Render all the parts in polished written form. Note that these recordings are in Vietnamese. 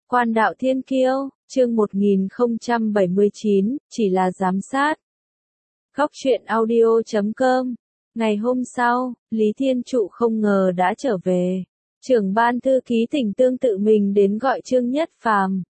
Quan đạo thiên kiêu, chương 1079, chỉ là giám sát. Góc truyện audio.com. Ngày hôm sau, Lý Thiên Trụ không ngờ đã trở về. Trưởng ban thư ký tỉnh Tương tự mình đến gọi Trương Nhất Phàm.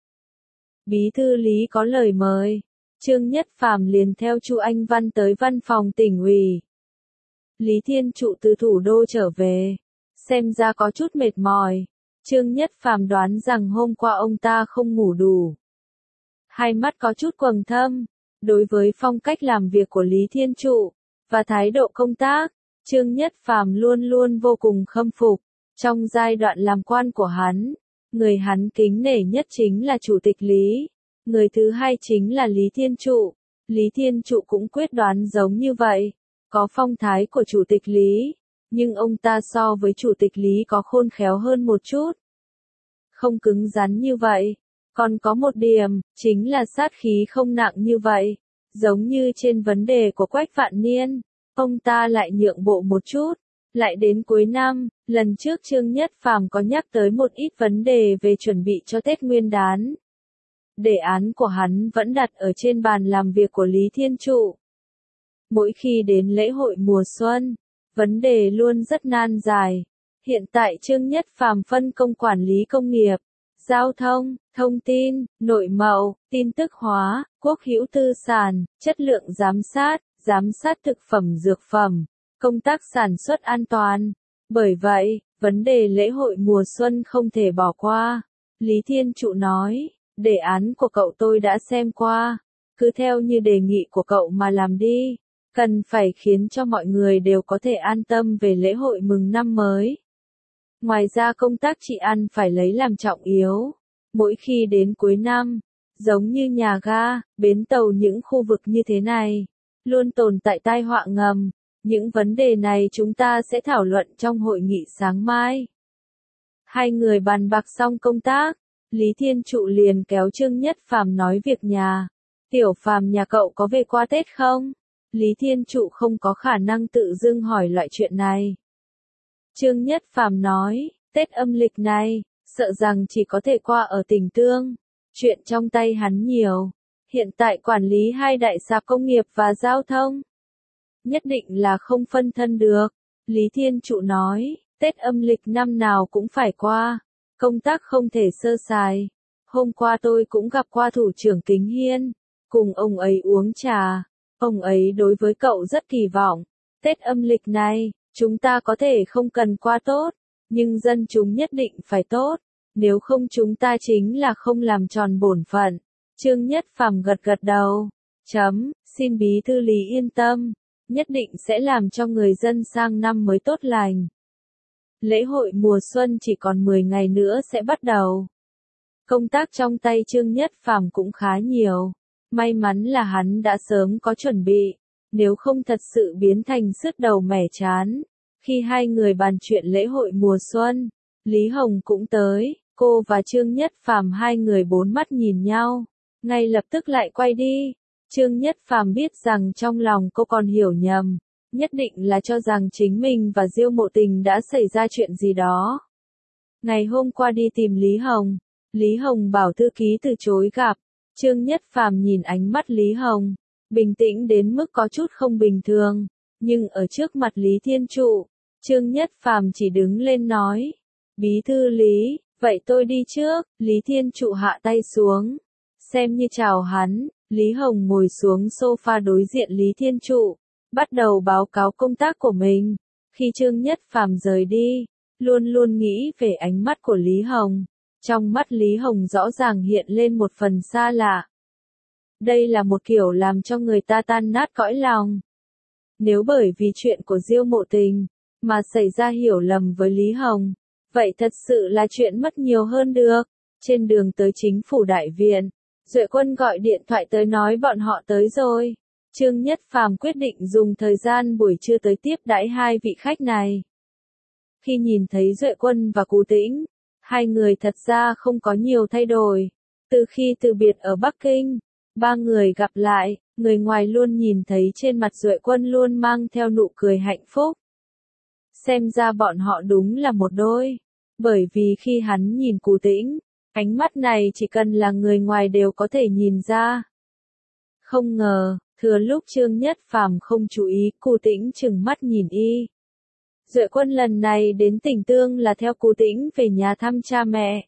Bí thư Lý có lời mời. Trương Nhất Phàm liền theo Chu Anh Văn tới văn phòng tỉnh ủy. Lý Thiên Trụ từ thủ đô trở về, xem ra có chút mệt mỏi. Trương Nhất Phàm đoán rằng hôm qua ông ta không ngủ đủ. Hai mắt có chút quầng thâm. Đối với phong cách làm việc của Lý Thiên Trụ và thái độ công tác, Trương Nhất Phàm luôn luôn vô cùng khâm phục. Trong giai đoạn làm quan của hắn, người hắn kính nể nhất chính là Chủ tịch Lý. Người thứ hai chính là Lý Thiên Trụ. Lý Thiên Trụ cũng quyết đoán giống như vậy. Có phong thái của Chủ tịch Lý, nhưng ông ta so với Chủ tịch Lý có khôn khéo hơn một chút. Không cứng rắn như vậy. Còn có một điểm, chính là sát khí không nặng như vậy. Giống như trên vấn đề của Quách Vạn Niên, ông ta lại nhượng bộ một chút. Lại đến cuối năm, lần trước Trương Nhất Phàm có nhắc tới một ít vấn đề về chuẩn bị cho Tết Nguyên đán. Đề án của hắn vẫn đặt ở trên bàn làm việc của Lý Thiên Trụ. Mỗi khi đến lễ hội mùa xuân, vấn đề luôn rất nan giải. Hiện tại Trương Nhất Phàm phân công quản lý công nghiệp, giao thông, thông tin, nội mậu, tin tức hóa, quốc hữu tư sản, chất lượng giám sát thực phẩm dược phẩm, công tác sản xuất an toàn. Bởi vậy, vấn đề lễ hội mùa xuân không thể bỏ qua. Lý Thiên Trụ nói, đề án của cậu tôi đã xem qua, cứ theo như đề nghị của cậu mà làm đi. Cần phải khiến cho mọi người đều có thể an tâm về lễ hội mừng năm mới. Ngoài ra công tác trị ăn phải lấy làm trọng yếu. Mỗi khi đến cuối năm, giống như nhà ga, bến tàu những khu vực như thế này, luôn tồn tại tai họa ngầm. Những vấn đề này chúng ta sẽ thảo luận trong hội nghị sáng mai. Hai người bàn bạc xong công tác, Lý Thiên Trụ liền kéo Trương Nhất Phàm nói việc nhà. Tiểu Phàm nhà cậu có về qua Tết không? Lý Thiên Trụ không có khả năng tự dưng hỏi loại chuyện này. Trương Nhất Phàm nói, Tết âm lịch này, sợ rằng chỉ có thể qua ở tỉnh Tương. Chuyện trong tay hắn nhiều. Hiện tại quản lý hai đại sạp công nghiệp và giao thông. Nhất định là không phân thân được. Lý Thiên Trụ nói, Tết âm lịch năm nào cũng phải qua. Công tác không thể sơ sài. Hôm qua tôi cũng gặp qua thủ trưởng Kính Hiên. Cùng ông ấy uống trà. Ông ấy đối với cậu rất kỳ vọng. Tết âm lịch này, chúng ta có thể không cần qua tốt, nhưng dân chúng nhất định phải tốt. Nếu không chúng ta chính là không làm tròn bổn phận. Trương Nhất Phàm gật gật đầu. Xin bí thư Lý yên tâm. Nhất định sẽ làm cho người dân sang năm mới tốt lành. Lễ hội mùa xuân chỉ còn 10 ngày nữa sẽ bắt đầu. Công tác trong tay Trương Nhất Phàm cũng khá nhiều. May mắn là hắn đã sớm có chuẩn bị, nếu không thật sự biến thành sứt đầu mẻ trán. Khi hai người bàn chuyện lễ hội mùa xuân, Lý Hồng cũng tới, cô và Trương Nhất Phàm hai người bốn mắt nhìn nhau, ngay lập tức lại quay đi. Trương Nhất Phàm biết rằng trong lòng cô còn hiểu nhầm, nhất định là cho rằng chính mình và Diêu Mộ Tình đã xảy ra chuyện gì đó. Ngày hôm qua đi tìm Lý Hồng bảo thư ký từ chối gặp. Trương Nhất Phàm nhìn ánh mắt Lý Hồng, bình tĩnh đến mức có chút không bình thường, nhưng ở trước mặt Lý Thiên Trụ, Trương Nhất Phàm chỉ đứng lên nói, bí thư Lý, vậy tôi đi trước. Lý Thiên Trụ hạ tay xuống, xem như chào hắn. Lý Hồng ngồi xuống sofa đối diện Lý Thiên Trụ, bắt đầu báo cáo công tác của mình. Khi Trương Nhất Phàm rời đi, luôn luôn nghĩ về ánh mắt của Lý Hồng. Trong mắt Lý Hồng rõ ràng hiện lên một phần xa lạ. Đây là một kiểu làm cho người ta tan nát cõi lòng. Nếu bởi vì chuyện của Diêu Mộ Tình mà xảy ra hiểu lầm với Lý Hồng, vậy thật sự là chuyện mất nhiều hơn được. Trên đường tới chính phủ đại viện, Duệ Quân gọi điện thoại tới nói bọn họ tới rồi. Trương Nhất Phàm quyết định dùng thời gian buổi trưa tới tiếp đãi hai vị khách này. Khi nhìn thấy Duệ Quân và Cú Tĩnh, hai người thật ra không có nhiều thay đổi. Từ khi từ biệt ở Bắc Kinh, ba người gặp lại, người ngoài luôn nhìn thấy trên mặt Duệ Quân luôn mang theo nụ cười hạnh phúc. Xem ra bọn họ đúng là một đôi. Bởi vì khi hắn nhìn Cú Tĩnh, Ánh mắt này chỉ cần là người ngoài đều có thể nhìn ra. Không ngờ, thừa lúc Trương Nhất Phàm không chú ý, Cu Tĩnh trừng mắt nhìn y. Duệ Quân lần này đến Tỉnh Tương là theo Cu Tĩnh về nhà thăm cha mẹ.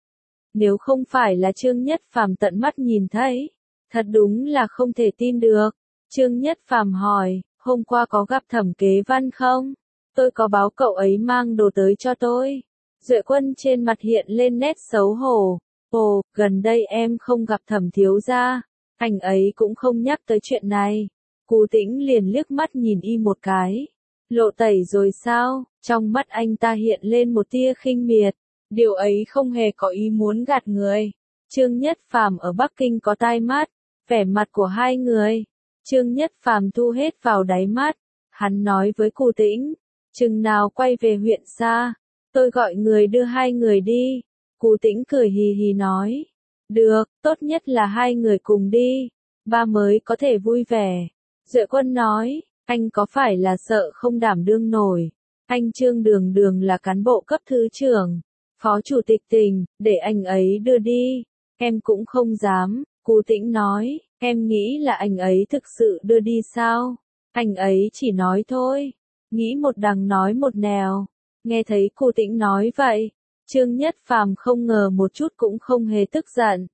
Nếu không phải là Trương Nhất Phàm tận mắt nhìn thấy, thật đúng là không thể tin được. Trương Nhất Phàm hỏi, hôm qua có gặp Thẩm Kế Văn không? Tôi có báo cậu ấy mang đồ tới cho tôi. Duệ Quân trên mặt hiện lên nét xấu hổ. Ồ, gần đây em không gặp Thẩm thiếu gia. Anh ấy cũng không nhắc tới chuyện này. Cu Tĩnh liền liếc mắt nhìn y một cái. Lộ tẩy rồi sao? Trong mắt anh ta hiện lên một tia khinh miệt. Điều ấy không hề có ý muốn gạt người. Trương Nhất Phàm ở Bắc Kinh có tai mắt. Vẻ mặt của hai người. Trương Nhất Phàm thu hết vào đáy mắt. Hắn nói với Cu Tĩnh. Chừng nào quay về huyện xa, tôi gọi người đưa hai người đi. Cu Tĩnh cười hì hì nói. Được, tốt nhất là hai người cùng đi. Ba mới có thể vui vẻ. Duệ Quân nói. Anh có phải là sợ không đảm đương nổi? Anh Trương Đường Đường là cán bộ cấp thứ trưởng, phó chủ tịch tỉnh, để anh ấy đưa đi. Em cũng không dám. Cu Tĩnh nói. Em nghĩ là anh ấy thực sự đưa đi sao? Anh ấy chỉ nói thôi. Nghĩ một đằng nói một nẻo. Nghe thấy Cu Tĩnh nói vậy, Trương Nhất Phàm không ngờ một chút cũng không hề tức giận.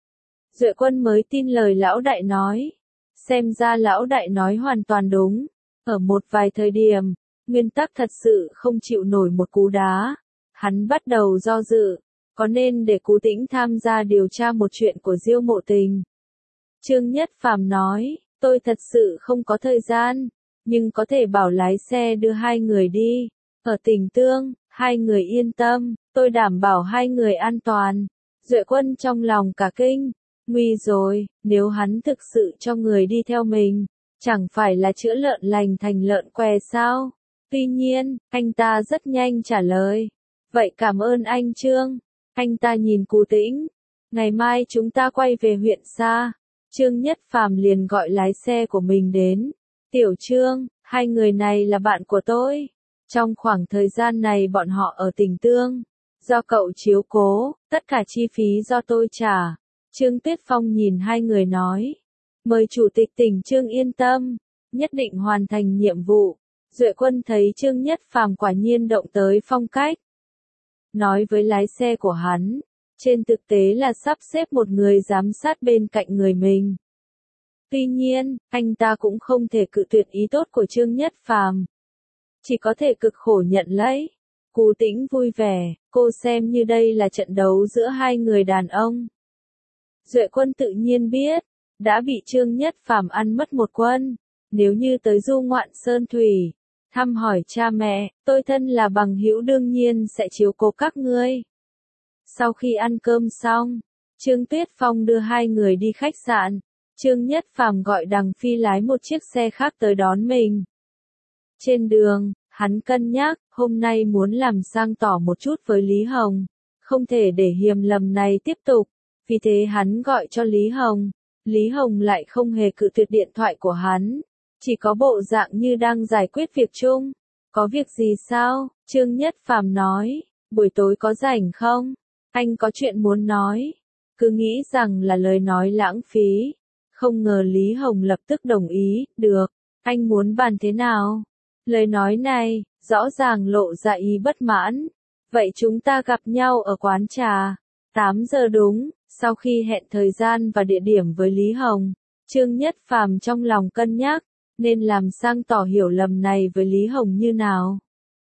Duệ Quân mới tin lời lão đại nói. Xem ra lão đại nói hoàn toàn đúng. Ở một vài thời điểm, Nguyên Tắc thật sự không chịu nổi một cú đá. Hắn bắt đầu do dự, có nên để Cu Tĩnh tham gia điều tra một chuyện của Diêu Mộ Tình. Trương Nhất Phàm nói, tôi thật sự không có thời gian, nhưng có thể bảo lái xe đưa hai người đi. Ở Tỉnh Tương, hai người yên tâm, tôi đảm bảo hai người an toàn. Duệ Quân trong lòng cả kinh. Nguy rồi, nếu hắn thực sự cho người đi theo mình, chẳng phải là chữa lợn lành thành lợn què sao? Tuy nhiên, anh ta rất nhanh trả lời. Vậy cảm ơn anh Trương. Anh ta nhìn Cu Tĩnh. Ngày mai chúng ta quay về huyện xa. Trương Nhất Phàm liền gọi lái xe của mình đến. Tiểu Trương, hai người này là bạn của tôi. Trong khoảng thời gian này bọn họ ở Tỉnh Tương. Do cậu chiếu cố, tất cả chi phí do tôi trả. Trương Tuyết Phong nhìn hai người nói. Mời Chủ tịch tỉnh Trương yên tâm, nhất định hoàn thành nhiệm vụ. Duệ Quân thấy Trương Nhất Phàm quả nhiên động tới phong cách. Nói với lái xe của hắn, trên thực tế là sắp xếp một người giám sát bên cạnh người mình. Tuy nhiên, anh ta cũng không thể cự tuyệt ý tốt của Trương Nhất Phàm. Chỉ có thể cực khổ nhận lấy. Cu Tĩnh vui vẻ, cô xem như đây là trận đấu giữa hai người đàn ông. Duệ Quân tự nhiên biết, đã bị Trương Nhất Phàm ăn mất một quân. Nếu như tới du ngoạn Sơn Thủy, thăm hỏi cha mẹ, tôi thân là bằng hữu đương nhiên sẽ chiếu cố các ngươi. Sau khi ăn cơm xong, Trương Tuyết Phong đưa hai người đi khách sạn. Trương Nhất Phàm gọi Đằng Phi lái một chiếc xe khác tới đón mình. Trên đường, hắn cân nhắc, hôm nay muốn làm sang tỏ một chút với Lý Hồng. Không thể để hiểu lầm này tiếp tục. Vì thế hắn gọi cho Lý Hồng. Lý Hồng lại không hề cự tuyệt điện thoại của hắn. Chỉ có bộ dạng như đang giải quyết việc chung. Có việc gì sao? Trương Nhất Phàm nói. Buổi tối có rảnh không? Anh có chuyện muốn nói. Cứ nghĩ rằng là lời nói lãng phí. Không ngờ Lý Hồng lập tức đồng ý. Được. Anh muốn bàn thế nào? Lời nói này, rõ ràng lộ ra ý bất mãn. Vậy chúng ta gặp nhau ở quán trà. 8 giờ đúng. Sau khi hẹn thời gian và địa điểm với Lý Hồng, Trương Nhất Phàm trong lòng cân nhắc, nên làm sang tỏ hiểu lầm này với Lý Hồng như nào.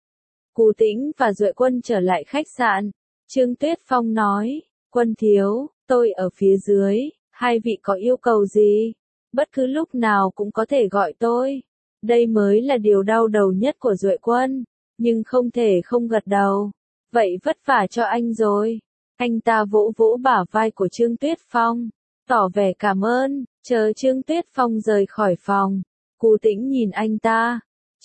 Cu Tĩnh và Duệ Quân trở lại khách sạn. Trương Tuyết Phong nói, Quân thiếu, tôi ở phía dưới, hai vị có yêu cầu gì? Bất cứ lúc nào cũng có thể gọi tôi. Đây mới là điều đau đầu nhất của Duệ Quân, nhưng không thể không gật đầu. Vậy vất vả cho anh rồi. Anh ta vỗ vỗ bả vai của Trương Tuyết Phong, tỏ vẻ cảm ơn. Chờ Trương Tuyết Phong rời khỏi phòng, Cu Tĩnh nhìn anh ta.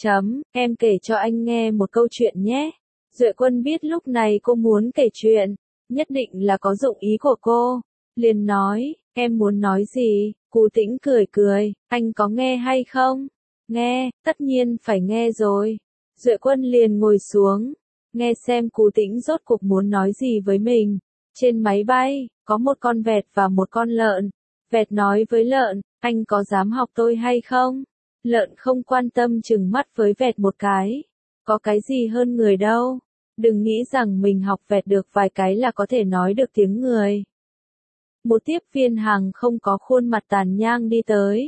Em kể cho anh nghe một câu chuyện nhé. Duệ Quân biết lúc này cô muốn kể chuyện, nhất định là có dụng ý của cô. Liền nói, em muốn nói gì? Cu Tĩnh cười cười, anh có nghe hay không? Nghe, tất nhiên phải nghe rồi. Duệ Quân liền ngồi xuống, nghe xem Cu Tĩnh rốt cuộc muốn nói gì với mình. Trên máy bay, có một con vẹt và một con lợn. Vẹt nói với lợn, anh có dám học tôi hay không? Lợn không quan tâm chừng mắt với vẹt một cái. Có cái gì hơn người đâu. Đừng nghĩ rằng mình học vẹt được vài cái là có thể nói được tiếng người. Một tiếp viên hàng không có khuôn mặt tàn nhang đi tới.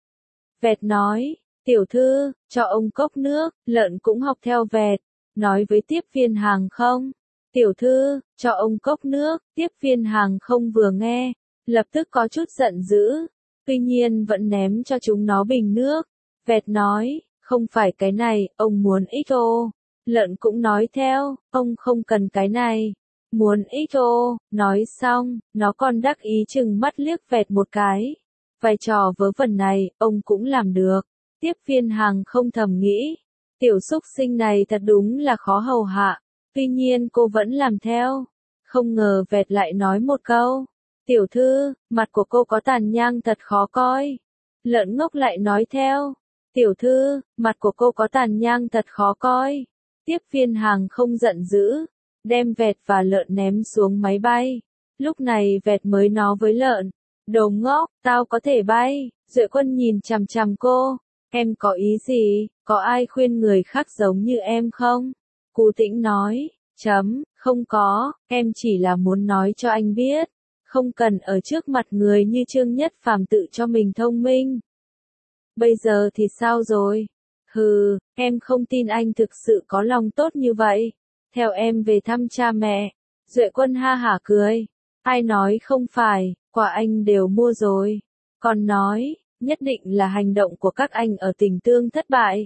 Vẹt nói, tiểu thư, cho ông cốc nước, lợn cũng học theo vẹt, nói với tiếp viên hàng không. Tiểu thư, cho ông cốc nước, tiếp viên hàng không vừa nghe, lập tức có chút giận dữ, tuy nhiên vẫn ném cho chúng nó bình nước. Vẹt nói, không phải cái này, ông muốn XO. Lợn cũng nói theo, ông không cần cái này. Muốn XO, nói xong, nó còn đắc ý chừng mắt liếc vẹt một cái. Vai trò vớ vẩn này, ông cũng làm được. Tiếp viên hàng không thầm nghĩ, tiểu xúc sinh này thật đúng là khó hầu hạ. Tuy nhiên cô vẫn làm theo. Không ngờ vẹt lại nói một câu. Tiểu thư, mặt của cô có tàn nhang thật khó coi. Lợn ngốc lại nói theo. Tiểu thư, mặt của cô có tàn nhang thật khó coi. Tiếp viên hàng không giận dữ, đem vẹt và lợn ném xuống máy bay. Lúc này vẹt mới nói với lợn. Đồ ngốc, tao có thể bay. Duệ Quân nhìn chằm chằm cô. Em có ý gì, có ai khuyên người khác giống như em không? Cú Tĩnh nói, không có, em chỉ là muốn nói cho anh biết, không cần ở trước mặt người như Trương Nhất Phàm tự cho mình thông minh. Bây giờ thì sao rồi? Hừ, em không tin anh thực sự có lòng tốt như vậy. Theo em về thăm cha mẹ. Duệ Quân ha hả cười. Ai nói không phải, quà anh đều mua rồi. Còn nói, nhất định là hành động của các anh ở Tình Tương thất bại.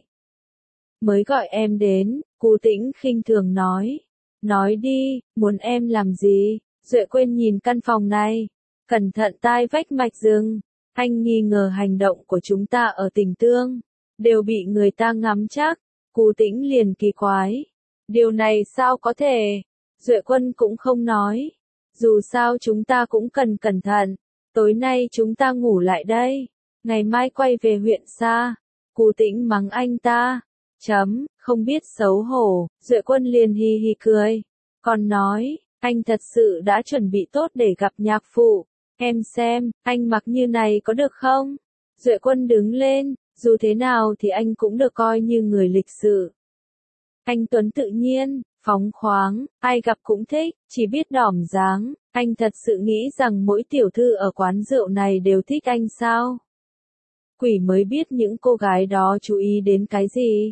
Mới gọi em đến, Cú Tĩnh khinh thường nói. Nói đi, muốn em làm gì? Duệ Quân nhìn căn phòng này. Cẩn thận tai vách mạch rừng. Anh nghi ngờ hành động của chúng ta ở Tình Tương. Đều bị người ta ngắm chắc. Cú Tĩnh liền kỳ quái. Điều này sao có thể? Duệ Quân cũng không nói. Dù sao chúng ta cũng cần cẩn thận. Tối nay chúng ta ngủ lại đây. Ngày mai quay về huyện xa. Cú Tĩnh mắng anh ta. Không biết xấu hổ. Duệ Quân liền hi hi cười. Còn nói, anh thật sự đã chuẩn bị tốt để gặp nhạc phụ. Em xem, anh mặc như này có được không? Duệ Quân đứng lên, dù thế nào thì anh cũng được coi như người lịch sự. Anh tuấn tự nhiên, phóng khoáng, ai gặp cũng thích, chỉ biết đỏm dáng. Anh thật sự nghĩ rằng mỗi tiểu thư ở quán rượu này đều thích anh sao? Quỷ mới biết những cô gái đó chú ý đến cái gì.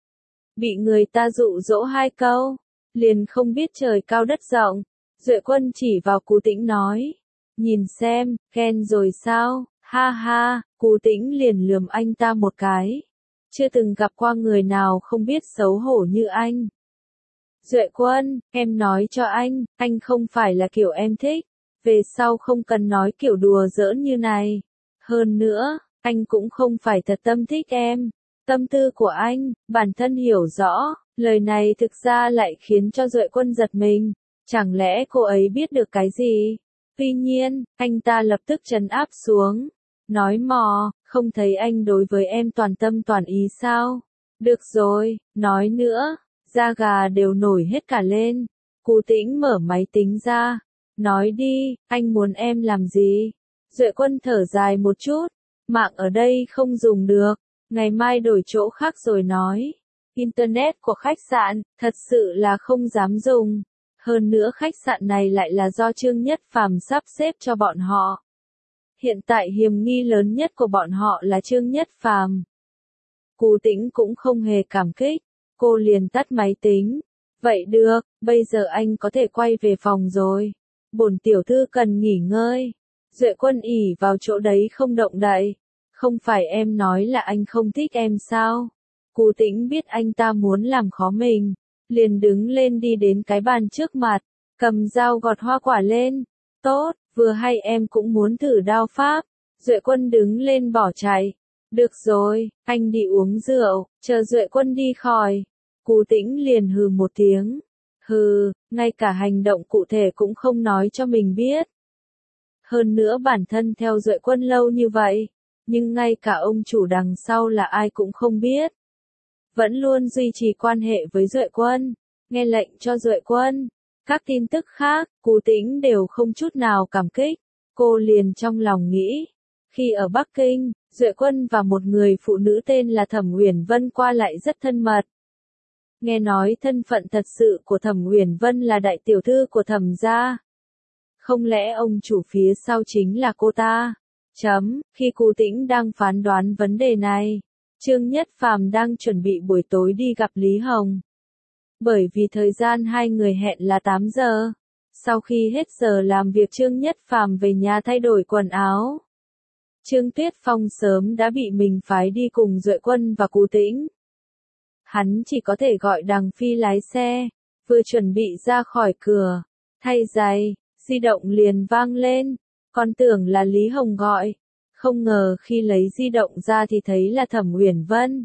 Bị người ta dụ dỗ hai câu, liền không biết trời cao đất rộng. Duệ Quân chỉ vào Cú Tĩnh nói. Nhìn xem, khen rồi sao? Ha ha, Cú Tĩnh liền lườm anh ta một cái. Chưa từng gặp qua người nào không biết xấu hổ như anh. Duệ Quân, em nói cho anh không phải là kiểu em thích. Về sau không cần nói kiểu đùa giỡn như này. Hơn nữa, anh cũng không phải thật tâm thích em. Tâm tư của anh, bản thân hiểu rõ, lời này thực ra lại khiến cho Duệ Quân giật mình. Chẳng lẽ cô ấy biết được cái gì? Tuy nhiên, anh ta lập tức trấn áp xuống. Nói mò, không thấy anh đối với em toàn tâm toàn ý sao? Được rồi, nói nữa, da gà đều nổi hết cả lên. Cú Tĩnh mở máy tính ra. Nói đi, anh muốn em làm gì? Duệ Quân thở dài một chút. Mạng ở đây không dùng được. Ngày mai đổi chỗ khác rồi nói. Internet của khách sạn, thật sự là không dám dùng. Hơn nữa khách sạn này lại là do Trương Nhất Phàm sắp xếp cho bọn họ. Hiện tại hiểm nghi lớn nhất của bọn họ là Trương Nhất Phàm. Cú Tĩnh cũng không hề cảm kích. Cô liền tắt máy tính. Vậy được, bây giờ anh có thể quay về phòng rồi. Bổn tiểu thư cần nghỉ ngơi. Duệ Quân ỉ vào chỗ đấy không động đậy. Không phải em nói là anh không thích em sao? Cú Tĩnh biết anh ta muốn làm khó mình. Liền đứng lên đi đến cái bàn trước mặt. Cầm dao gọt hoa quả lên. Tốt, vừa hay em cũng muốn thử đao pháp. Duệ Quân đứng lên bỏ chạy. Được rồi, anh đi uống rượu. Chờ Duệ Quân đi khỏi. Cú Tĩnh liền hừ một tiếng. Hừ, ngay cả hành động cụ thể cũng không nói cho mình biết. Hơn nữa bản thân theo Duệ Quân lâu như vậy. Nhưng ngay cả ông chủ đằng sau là ai cũng không biết. Vẫn luôn duy trì quan hệ với Duệ Quân. Nghe lệnh cho Duệ Quân. Các tin tức khác, Cú Tĩnh đều không chút nào cảm kích. Cô liền trong lòng nghĩ, khi ở Bắc Kinh, Duệ Quân và một người phụ nữ tên là Thẩm Uyển Vân qua lại rất thân mật. Nghe nói thân phận thật sự của Thẩm Uyển Vân là đại tiểu thư của Thẩm gia. Không lẽ ông chủ phía sau chính là cô ta? Khi Cú Tĩnh đang phán đoán vấn đề này, Trương Nhất Phàm đang chuẩn bị buổi tối đi gặp Lý Hồng. Bởi vì thời gian hai người hẹn là 8 giờ. Sau khi hết giờ làm việc Trương Nhất Phàm về nhà thay đổi quần áo. Trương Tuyết Phong sớm đã bị mình phái đi cùng Duệ Quân và Cú Tĩnh. Hắn chỉ có thể gọi Đằng Phi lái xe, vừa chuẩn bị ra khỏi cửa, thay giày, di động liền vang lên, còn tưởng là Lý Hồng gọi, không ngờ khi lấy di động ra thì thấy là Thẩm Uyển Vân.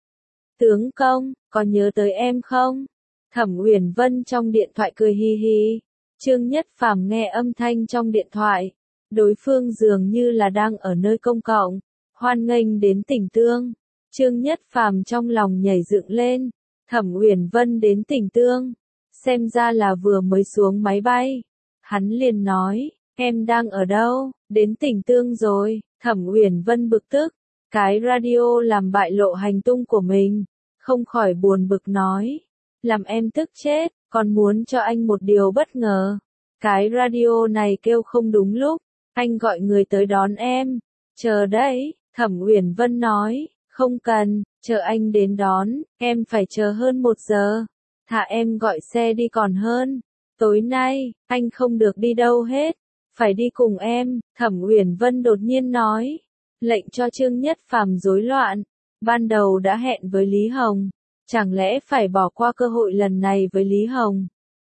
Tướng công, có nhớ tới em không? Thẩm Uyển Vân trong điện thoại cười hi hi. Trương Nhất Phàm nghe âm thanh trong điện thoại, đối phương dường như là đang ở nơi công cộng, hoan nghênh đến Tỉnh Tương. Trương Nhất Phàm trong lòng nhảy dựng lên, Thẩm Uyển Vân đến Tỉnh Tương, xem ra là vừa mới xuống máy bay. Hắn liền nói, em đang ở đâu? Đến Tỉnh Tương rồi. Thẩm Uyển Vân bực tức, cái radio làm bại lộ hành tung của mình, không khỏi buồn bực nói, làm em tức chết, còn muốn cho anh một điều bất ngờ. Cái radio này kêu không đúng lúc, anh gọi người tới đón em. Chờ đấy, Thẩm Uyển Vân nói, không cần, chờ anh đến đón, em phải chờ hơn 1 giờ. Thà em gọi xe đi còn hơn. Tối nay, anh không được đi đâu hết, phải đi cùng em. Thẩm Uyển Vân đột nhiên nói, lệnh cho Trương Nhất Phàm rối loạn. Ban đầu đã hẹn với Lý Hồng, chẳng lẽ phải bỏ qua cơ hội lần này với Lý Hồng?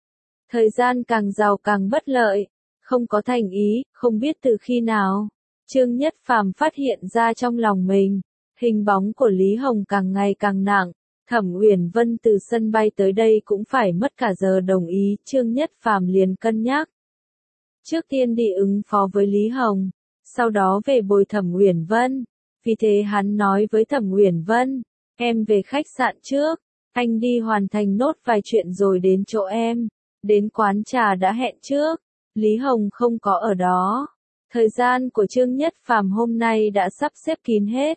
Thời gian càng giàu càng bất lợi, không có thành ý, không biết từ khi nào, Trương Nhất Phàm phát hiện ra trong lòng mình, hình bóng của Lý Hồng càng ngày càng nặng. Thẩm Uyển Vân từ sân bay tới đây cũng phải mất cả giờ đồng ý, Trương Nhất Phàm liền cân nhắc. Trước tiên đi ứng phó với Lý Hồng, sau đó về bồi Thẩm Uyển Vân. Vì thế hắn nói với Thẩm Uyển Vân, em về khách sạn trước, anh đi hoàn thành nốt vài chuyện rồi đến chỗ em. Đến quán trà đã hẹn trước, Lý Hồng không có ở đó. Thời gian của Trương Nhất Phàm hôm nay đã sắp xếp kín hết.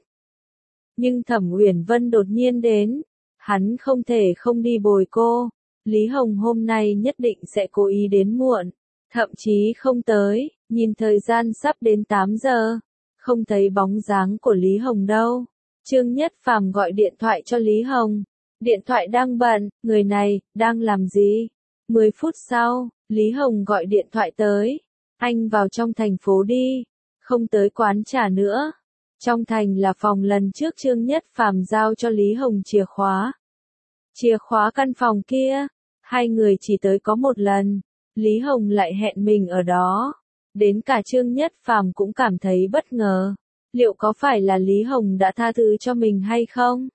Nhưng Thẩm Uyển Vân đột nhiên đến, hắn không thể không đi bồi cô. Lý Hồng hôm nay nhất định sẽ cố ý đến muộn, thậm chí không tới. Nhìn thời gian sắp đến 8 giờ, không thấy bóng dáng của Lý Hồng đâu. Trương Nhất Phàm gọi điện thoại cho Lý Hồng. Điện thoại đang bận, người này, đang làm gì? 10 phút sau, Lý Hồng gọi điện thoại tới. Anh vào trong thành phố đi, không tới quán trà nữa. Trong thành là phòng lần trước Trương Nhất Phàm giao cho Lý Hồng chìa khóa. Chìa khóa căn phòng kia, hai người chỉ tới có một lần. Lý Hồng lại hẹn mình ở đó. Đến cả Trương Nhất Phàm cũng cảm thấy bất ngờ. Liệu có phải là Lý Hồng đã tha thứ cho mình hay không?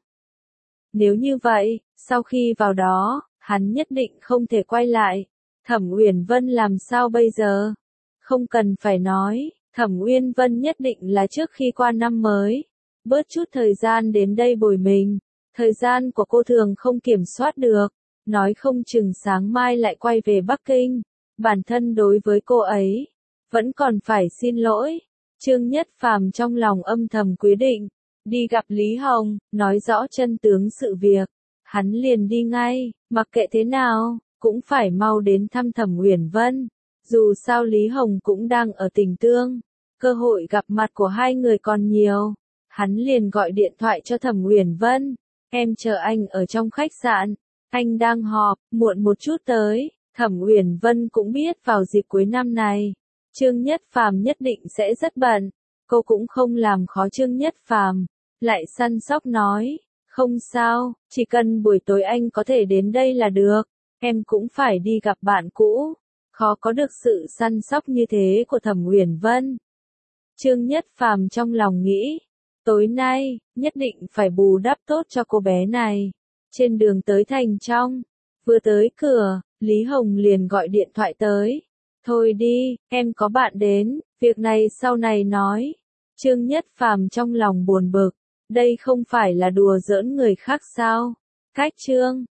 Nếu như vậy, sau khi vào đó, hắn nhất định không thể quay lại. Thẩm Uyển Vân làm sao bây giờ? Không cần phải nói, Thẩm Uyên Vân nhất định là trước khi qua năm mới, bớt chút thời gian đến đây bồi mình. Thời gian của cô thường không kiểm soát được, nói không chừng sáng mai lại quay về Bắc Kinh. Bản thân đối với cô ấy, vẫn còn phải xin lỗi. Trương Nhất Phàm trong lòng âm thầm quyết định, đi gặp Lý Hồng, nói rõ chân tướng sự việc. Hắn liền đi ngay, mặc kệ thế nào, cũng phải mau đến thăm Thẩm Uyển Vân. Dù sao Lý Hồng cũng đang ở Tỉnh Tương, cơ hội gặp mặt của hai người còn nhiều. Hắn liền gọi điện thoại cho Thẩm Uyển Vân, em chờ anh ở trong khách sạn, anh đang họp, muộn một chút tới. Thẩm Uyển Vân cũng biết vào dịp cuối năm này, Trương Nhất Phàm nhất định sẽ rất bận, cô cũng không làm khó Trương Nhất Phàm, lại săn sóc nói, không sao, chỉ cần buổi tối anh có thể đến đây là được, em cũng phải đi gặp bạn cũ. Khó có được sự săn sóc như thế của Thẩm Uyển Vân. Trương Nhất Phàm trong lòng nghĩ, tối nay, nhất định phải bù đắp tốt cho cô bé này. Trên đường tới thành trong, vừa tới cửa, Lý Hồng liền gọi điện thoại tới. Thôi đi, em có bạn đến, việc này sau này nói. Trương Nhất Phàm trong lòng buồn bực, đây không phải là đùa giỡn người khác sao? Cách Trương